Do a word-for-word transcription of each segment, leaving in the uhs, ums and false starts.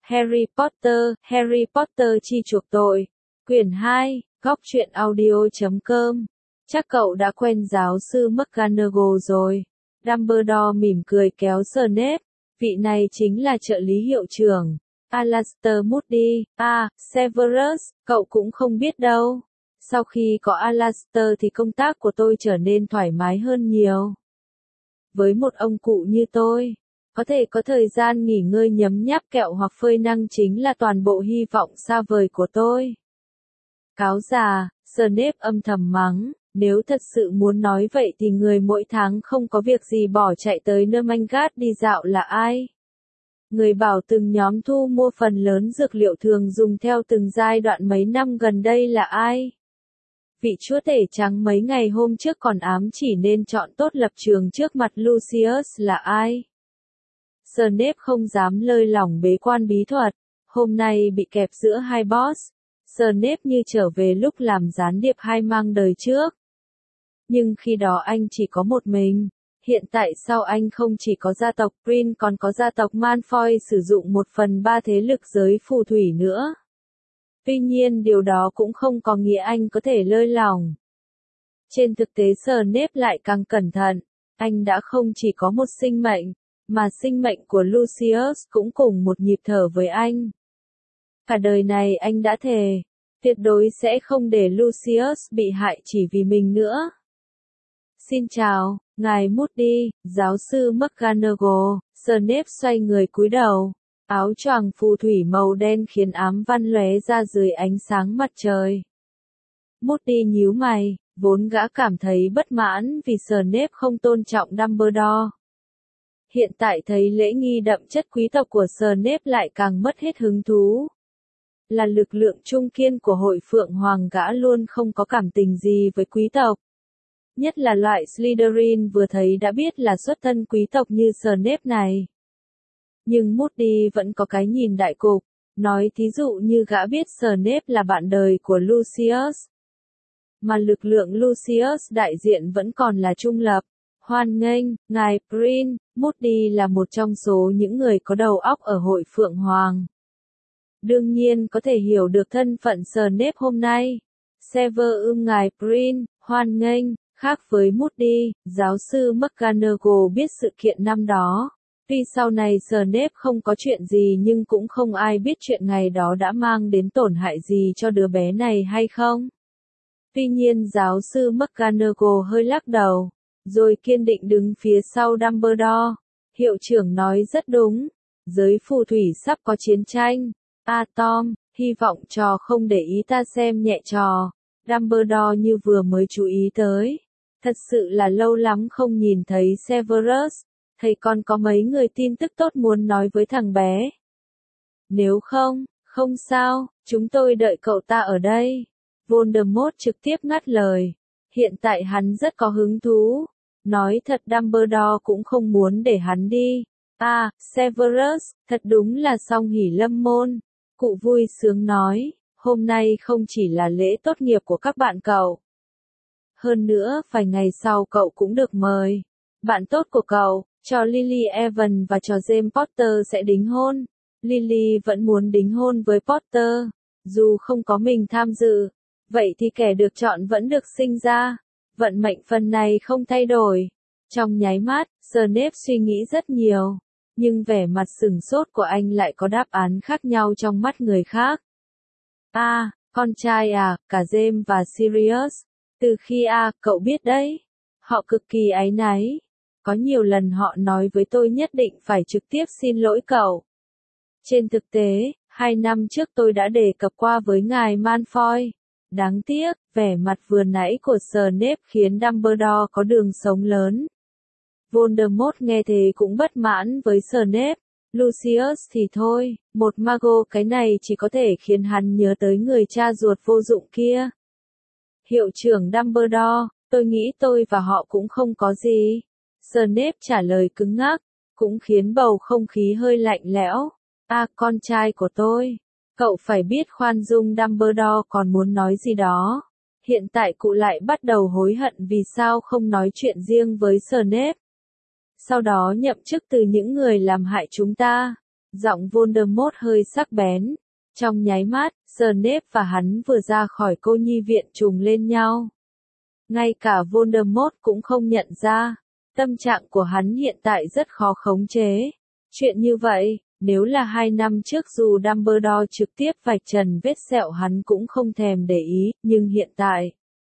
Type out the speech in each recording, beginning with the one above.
Harry Potter, Harry Potter chi chuộc tội. Quyển hai, góc truyện audio chấm com. Chắc cậu đã quen giáo sư McGonagall rồi. Dumbledore mỉm cười kéo Snape. Vị này chính là trợ lý hiệu trưởng. Alastor Moody. À, Severus, cậu cũng không biết đâu. Sau khi có Alastor thì công tác của tôi trở nên thoải mái hơn nhiều. Với một ông cụ như tôi, có thể có thời gian nghỉ ngơi nhấm nháp kẹo hoặc phơi nắng chính là toàn bộ hy vọng xa vời của tôi. Cáo già, Snape âm thầm mắng, nếu thật sự muốn nói vậy thì người mỗi tháng không có việc gì bỏ chạy tới Nermangard đi dạo là ai? Người bảo từng nhóm thu mua phần lớn dược liệu thường dùng theo từng giai đoạn mấy năm gần đây là ai? Vị chúa tể trắng mấy ngày hôm trước còn ám chỉ nên chọn tốt lập trường trước mặt Lucius là ai? Snape không dám lơi lỏng bế quan bí thuật, hôm nay bị kẹp giữa hai boss. Snape như trở về lúc làm gián điệp hai mang đời trước. Nhưng khi đó anh chỉ có một mình, hiện tại sao anh không chỉ có gia tộc Green còn có gia tộc Malfoy sử dụng một phần ba thế lực giới phù thủy nữa. Tuy nhiên điều đó cũng không có nghĩa anh có thể lơi lỏng. Trên thực tế Snape lại càng cẩn thận, anh đã không chỉ có một sinh mệnh, mà sinh mệnh của Lucius cũng cùng một nhịp thở với anh. Cả đời này anh đã thề, tuyệt đối sẽ không để Lucius bị hại chỉ vì mình nữa. Xin chào, ngài Moody, giáo sư McGonagall. Snape xoay người cúi đầu. Áo choàng phù thủy màu đen khiến ám văn lóe ra dưới ánh sáng mặt trời. Moody nhíu mày, vốn gã cảm thấy bất mãn vì Snape không tôn trọng Dumbledore. Hiện tại thấy lễ nghi đậm chất quý tộc của Snape lại càng mất hết hứng thú. Là lực lượng trung kiên của hội Phượng Hoàng gã luôn không có cảm tình gì với quý tộc. Nhất là loại Slytherin vừa thấy đã biết là xuất thân quý tộc như Snape này. Nhưng Moody vẫn có cái nhìn đại cục, nói thí dụ như gã biết Snape là bạn đời của Lucius. Mà lực lượng Lucius đại diện vẫn còn là trung lập. Hoan nghênh, ngài Green. Moody là một trong số những người có đầu óc ở hội Phượng Hoàng. Đương nhiên có thể hiểu được thân phận Snape hôm nay. Severus ngài Green, hoan nghênh. Khác với Moody, giáo sư McGonagall biết sự kiện năm đó. Tuy sau này Snape không có chuyện gì nhưng cũng không ai biết chuyện ngày đó đã mang đến tổn hại gì cho đứa bé này hay không. Tuy nhiên giáo sư McGonagall hơi lắc đầu, rồi kiên định đứng phía sau Dumbledore. Hiệu trưởng nói rất đúng, giới phù thủy sắp có chiến tranh. À Tom, hy vọng trò không để ý ta xem nhẹ trò. Dumbledore như vừa mới chú ý tới. Thật sự là lâu lắm không nhìn thấy Severus. Thầy con có mấy người tin tức tốt muốn nói với thằng bé. Nếu không, không sao, chúng tôi đợi cậu ta ở đây. Voldemort trực tiếp ngắt lời. Hiện tại hắn rất có hứng thú. Nói thật Dumbledore cũng không muốn để hắn đi. À, Severus, thật đúng là song hỷ lâm môn. Cụ vui sướng nói, hôm nay không chỉ là lễ tốt nghiệp của các bạn cậu. Hơn nữa, vài ngày sau cậu cũng được mời. Bạn tốt của cậu, cho Lily Evans và cho James Potter sẽ đính hôn. Lily vẫn muốn đính hôn với Potter, dù không có mình tham dự. Vậy thì kẻ được chọn vẫn được sinh ra. Vận mệnh phần này không thay đổi. Trong nháy mắt, Snape suy nghĩ rất nhiều. Nhưng vẻ mặt sửng sốt của anh lại có đáp án khác nhau trong mắt người khác. À, con trai à, cả James và Sirius. Từ khi à, cậu biết đấy. Họ cực kỳ áy náy. Có nhiều lần họ nói với tôi nhất định phải trực tiếp xin lỗi cậu. Trên thực tế, hai năm trước tôi đã đề cập qua với ngài Malfoy. Đáng tiếc, vẻ mặt vừa nãy của Snape khiến Dumbledore có đường sống lớn. Voldemort nghe thế cũng bất mãn với Snape. Lucius thì thôi, một mago cái này chỉ có thể khiến hắn nhớ tới người cha ruột vô dụng kia. Hiệu trưởng Dumbledore, tôi nghĩ tôi và họ cũng không có gì. Snape trả lời cứng ngắc, cũng khiến bầu không khí hơi lạnh lẽo. À, con trai của tôi. Cậu phải biết khoan dung. Dumbledore còn muốn nói gì đó. Hiện tại cụ lại bắt đầu hối hận vì sao không nói chuyện riêng với Snape. Sau đó nhậm chức từ những người làm hại chúng ta. Giọng Voldemort hơi sắc bén. Trong nháy mắt, Snape và hắn vừa ra khỏi cô nhi viện trùng lên nhau. Ngay cả Voldemort cũng không nhận ra. Tâm trạng của hắn hiện tại rất khó khống chế. Chuyện như vậy, nếu là hai năm trước dù Dumbledore trực tiếp vạch trần vết sẹo hắn cũng không thèm để ý, nhưng hiện tại.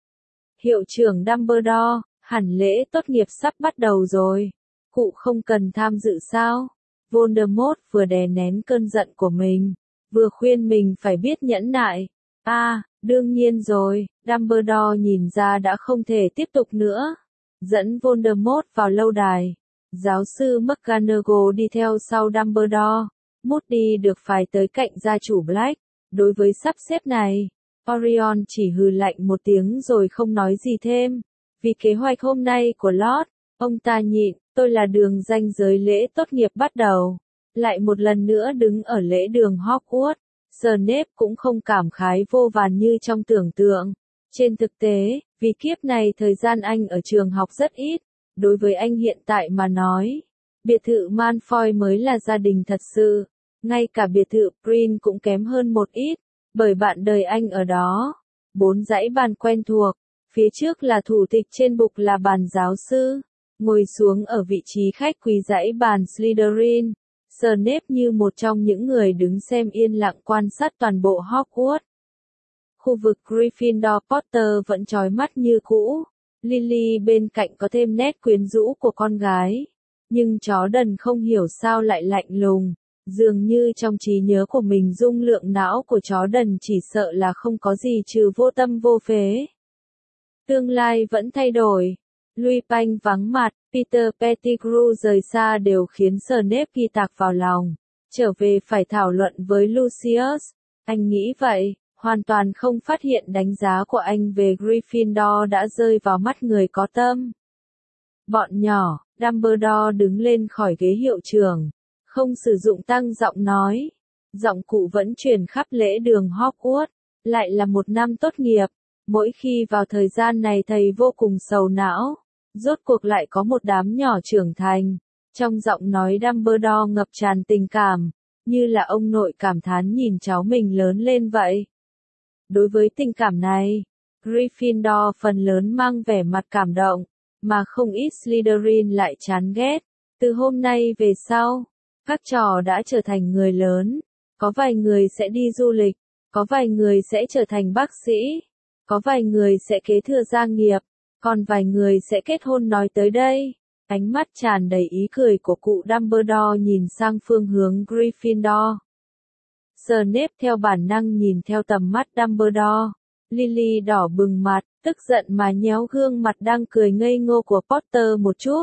Hiệu trưởng Dumbledore, hẳn lễ tốt nghiệp sắp bắt đầu rồi. Cụ không cần tham dự sao? Voldemort vừa đè nén cơn giận của mình, vừa khuyên mình phải biết nhẫn nại. À, đương nhiên rồi, Dumbledore nhìn ra đã không thể tiếp tục nữa. Dẫn Voldemort vào lâu đài. Giáo sư McGonagall đi theo sau Dumbledore. Moody được phái tới cạnh gia chủ Black. Đối với sắp xếp này, Orion chỉ hừ lạnh một tiếng rồi không nói gì thêm. Vì kế hoạch hôm nay của Lord, ông ta nhịn, tôi là đường ranh giới lễ tốt nghiệp bắt đầu. Lại một lần nữa đứng ở lễ đường Hogwarts. Snape cũng không cảm khái vô vàn như trong tưởng tượng. Trên thực tế, vì kiếp này thời gian anh ở trường học rất ít, đối với anh hiện tại mà nói, biệt thự Malfoy mới là gia đình thật sự, ngay cả biệt thự Prin cũng kém hơn một ít, bởi bạn đời anh ở đó. Bốn dãy bàn quen thuộc, phía trước là thủ tịch, trên bục là bàn giáo sư, ngồi xuống ở vị trí khách quý dãy bàn Slytherin. Snape như một trong những người đứng xem yên lặng quan sát toàn bộ Hogwarts. Khu vực Gryffindor Potter vẫn chói mắt như cũ. Lily bên cạnh có thêm nét quyến rũ của con gái. Nhưng chó đần không hiểu sao lại lạnh lùng. Dường như trong trí nhớ của mình dung lượng não của chó đần chỉ sợ là không có gì trừ vô tâm vô phế. Tương lai vẫn thay đổi. Lupin vắng mặt, Peter Pettigrew rời xa đều khiến Snape ghi tạc vào lòng. Trở về phải thảo luận với Lucius. Anh nghĩ vậy, hoàn toàn không phát hiện đánh giá của anh về Gryffindor đã rơi vào mắt người có tâm. Bọn nhỏ, Dumbledore đứng lên khỏi ghế hiệu trưởng. Không sử dụng tăng giọng nói. Giọng cụ vẫn truyền khắp lễ đường Hogwarts. Lại là một năm tốt nghiệp. Mỗi khi vào thời gian này thầy vô cùng sầu não. Rốt cuộc lại có một đám nhỏ trưởng thành. Trong giọng nói Dumbledore ngập tràn tình cảm, như là ông nội cảm thán nhìn cháu mình lớn lên vậy. Đối với tình cảm này, Gryffindor phần lớn mang vẻ mặt cảm động, mà không ít Slytherin lại chán ghét. Từ hôm nay về sau, các trò đã trở thành người lớn. Có vài người sẽ đi du lịch, có vài người sẽ trở thành bác sĩ, có vài người sẽ kế thừa gia nghiệp, còn vài người sẽ kết hôn. Nói tới đây, ánh mắt tràn đầy ý cười của cụ Dumbledore nhìn sang phương hướng Gryffindor. Snape theo bản năng nhìn theo tầm mắt Dumbledore. Lily đỏ bừng mặt, tức giận mà nhéo gương mặt đang cười ngây ngô của Potter một chút.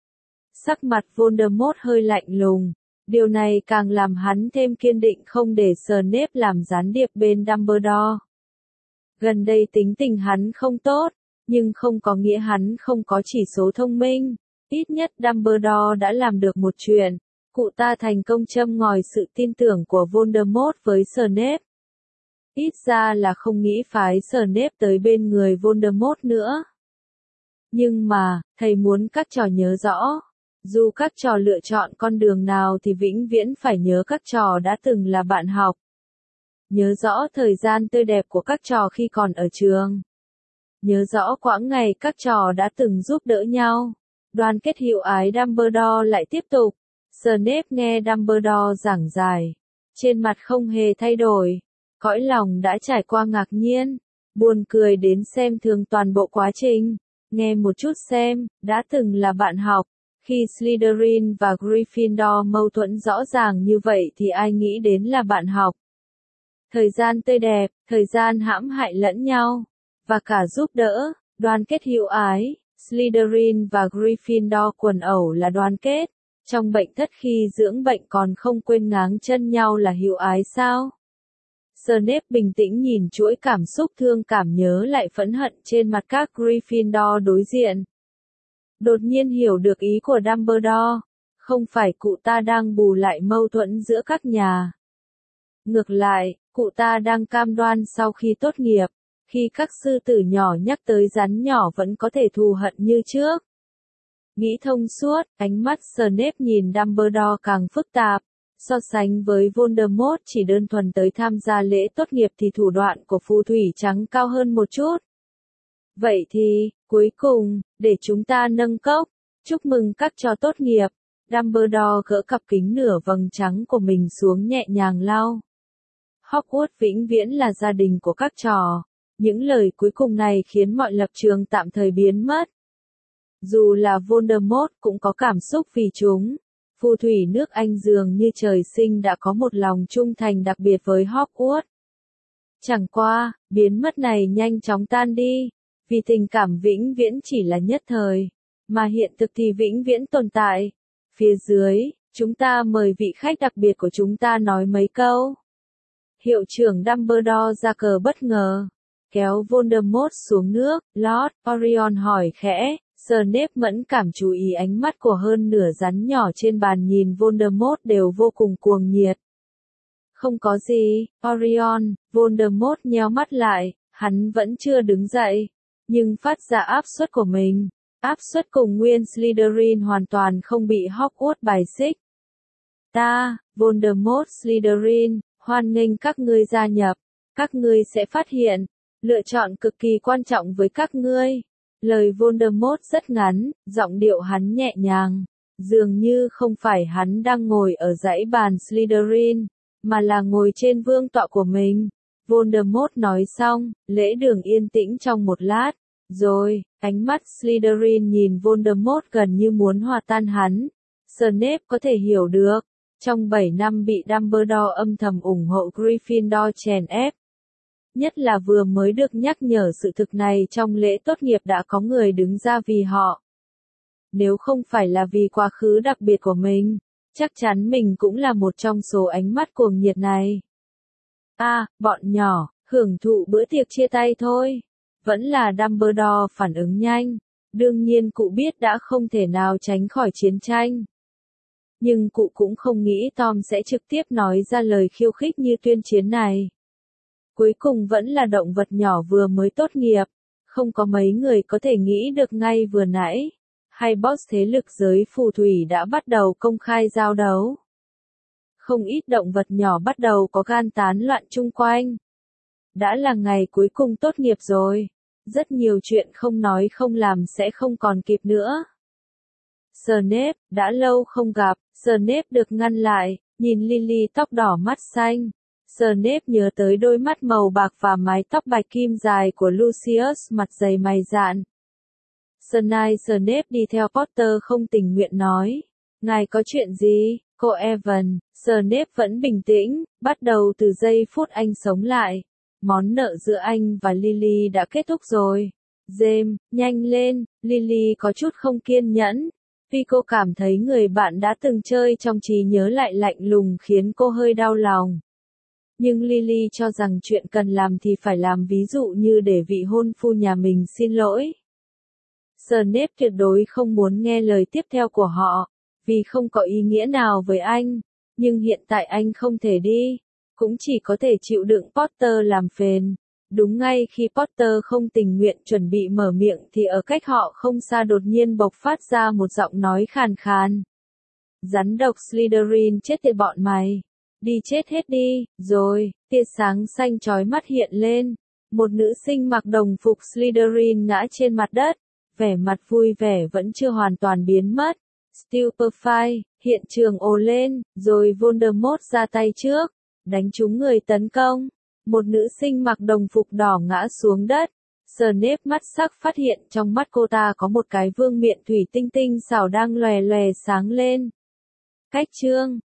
Sắc mặt Voldemort hơi lạnh lùng. Điều này càng làm hắn thêm kiên định không để Snape làm gián điệp bên Dumbledore. Gần đây tính tình hắn không tốt, nhưng không có nghĩa hắn không có chỉ số thông minh. Ít nhất Dumbledore đã làm được một chuyện. Cụ ta thành công châm ngòi sự tin tưởng của Voldemort với Snape. Ít ra là không nghĩ phái Snape tới bên người Voldemort nữa. Nhưng mà, thầy muốn các trò nhớ rõ. Dù các trò lựa chọn con đường nào thì vĩnh viễn phải nhớ các trò đã từng là bạn học. Nhớ rõ thời gian tươi đẹp của các trò khi còn ở trường. Nhớ rõ quãng ngày các trò đã từng giúp đỡ nhau. Đoàn kết hữu ái. Dumbledore lại tiếp tục. Snape nghe Dumbledore giảng giải. Trên mặt không hề thay đổi. Cõi lòng đã trải qua ngạc nhiên. Buồn cười đến xem thường toàn bộ quá trình. Nghe một chút xem, đã từng là bạn học. Khi Slytherin và Gryffindor mâu thuẫn rõ ràng như vậy thì ai nghĩ đến là bạn học. Thời gian tươi đẹp, thời gian hãm hại lẫn nhau, và cả giúp đỡ, đoàn kết hữu ái. Slytherin và Gryffindor quần ẩu là đoàn kết. Trong bệnh thất khi dưỡng bệnh còn không quên ngáng chân nhau là hữu ái sao? Snape bình tĩnh nhìn chuỗi cảm xúc thương cảm nhớ lại phẫn hận trên mặt các Gryffindor đối diện. Đột nhiên hiểu được ý của Dumbledore. Không phải cụ ta đang bù lại mâu thuẫn giữa các nhà. Ngược lại, cụ ta đang cam đoan sau khi tốt nghiệp, khi các sư tử nhỏ nhắc tới rắn nhỏ vẫn có thể thù hận như trước. Nghĩ thông suốt, ánh mắt Snape nhìn Dumbledore càng phức tạp. So sánh với Voldemort chỉ đơn thuần tới tham gia lễ tốt nghiệp thì thủ đoạn của phù thủy trắng cao hơn một chút. Vậy thì, cuối cùng, để chúng ta nâng cốc, chúc mừng các trò tốt nghiệp. Dumbledore gỡ cặp kính nửa vầng trắng của mình xuống nhẹ nhàng lau. Hogwarts vĩnh viễn là gia đình của các trò. Những lời cuối cùng này khiến mọi lập trường tạm thời biến mất. Dù là Voldemort cũng có cảm xúc vì chúng. Phù thủy nước Anh dường như trời sinh đã có một lòng trung thành đặc biệt với Hogwarts. Chẳng qua, biến mất này nhanh chóng tan đi, vì tình cảm vĩnh viễn chỉ là nhất thời, mà hiện thực thì vĩnh viễn tồn tại. Phía dưới, chúng ta mời vị khách đặc biệt của chúng ta nói mấy câu. Hiệu trưởng Dumbledore ra cờ bất ngờ, kéo Voldemort xuống nước. Lord Orion hỏi khẽ. Snape mẫn cảm chú ý ánh mắt của hơn nửa rắn nhỏ trên bàn nhìn Voldemort đều vô cùng cuồng nhiệt. Không có gì, Orion. Voldemort nheo mắt lại, hắn vẫn chưa đứng dậy, nhưng phát ra áp suất của mình. Áp suất cùng nguyên Slytherin hoàn toàn không bị Hogwarts bài xích. Ta, Voldemort Slytherin, hoan nghênh các ngươi gia nhập. Các ngươi sẽ phát hiện, lựa chọn cực kỳ quan trọng với các ngươi. Lời Voldemort rất ngắn, giọng điệu hắn nhẹ nhàng, dường như không phải hắn đang ngồi ở dãy bàn Slytherin, mà là ngồi trên vương tọa của mình. Voldemort nói xong, lễ đường yên tĩnh trong một lát, rồi, ánh mắt Slytherin nhìn Voldemort gần như muốn hòa tan hắn. Snape có thể hiểu được, trong bảy năm bị Dumbledore âm thầm ủng hộ Gryffindor chèn ép. Nhất là vừa mới được nhắc nhở sự thực này trong lễ tốt nghiệp đã có người đứng ra vì họ. Nếu không phải là vì quá khứ đặc biệt của mình, chắc chắn mình cũng là một trong số ánh mắt cuồng nhiệt này. À, bọn nhỏ, hưởng thụ bữa tiệc chia tay thôi. Vẫn là Dumbledore phản ứng nhanh. Đương nhiên cụ biết đã không thể nào tránh khỏi chiến tranh. Nhưng cụ cũng không nghĩ Tom sẽ trực tiếp nói ra lời khiêu khích như tuyên chiến này. Cuối cùng vẫn là động vật nhỏ vừa mới tốt nghiệp, không có mấy người có thể nghĩ được ngay vừa nãy, hay boss thế lực giới phù thủy đã bắt đầu công khai giao đấu. Không ít động vật nhỏ bắt đầu có gan tán loạn chung quanh. Đã là ngày cuối cùng tốt nghiệp rồi, rất nhiều chuyện không nói không làm sẽ không còn kịp nữa. Snape, đã lâu không gặp, Snape được ngăn lại, nhìn Lily tóc đỏ mắt xanh. Snape nhớ tới đôi mắt màu bạc và mái tóc bạch kim dài của Lucius mặt dày mày dạn. Snape Snape đi theo Potter không tình nguyện nói. Ngài có chuyện gì, cô Evan? Snape vẫn bình tĩnh, bắt đầu từ giây phút anh sống lại. Món nợ giữa anh và Lily đã kết thúc rồi. James, nhanh lên, Lily có chút không kiên nhẫn. Vì cô cảm thấy người bạn đã từng chơi trong trí nhớ lại lạnh lùng khiến cô hơi đau lòng. Nhưng Lily cho rằng chuyện cần làm thì phải làm, ví dụ như để vị hôn phu nhà mình xin lỗi. Snape tuyệt đối không muốn nghe lời tiếp theo của họ, vì không có ý nghĩa nào với anh. Nhưng hiện tại anh không thể đi, cũng chỉ có thể chịu đựng Potter làm phiền. Đúng ngay khi Potter không tình nguyện chuẩn bị mở miệng thì ở cách họ không xa đột nhiên bộc phát ra một giọng nói khàn khàn. Rắn độc Slytherin chết tiệt bọn mày. Đi chết hết đi, rồi, tia sáng xanh chói mắt hiện lên. Một nữ sinh mặc đồng phục Slytherin ngã trên mặt đất, vẻ mặt vui vẻ vẫn chưa hoàn toàn biến mất. Stupefy, hiện trường ồ lên, rồi Voldemort ra tay trước, đánh trúng người tấn công. Một nữ sinh mặc đồng phục đỏ ngã xuống đất. Snape mắt sắc phát hiện trong mắt cô ta có một cái vương miện thủy tinh tinh xảo đang lòe lòe sáng lên. Cách chương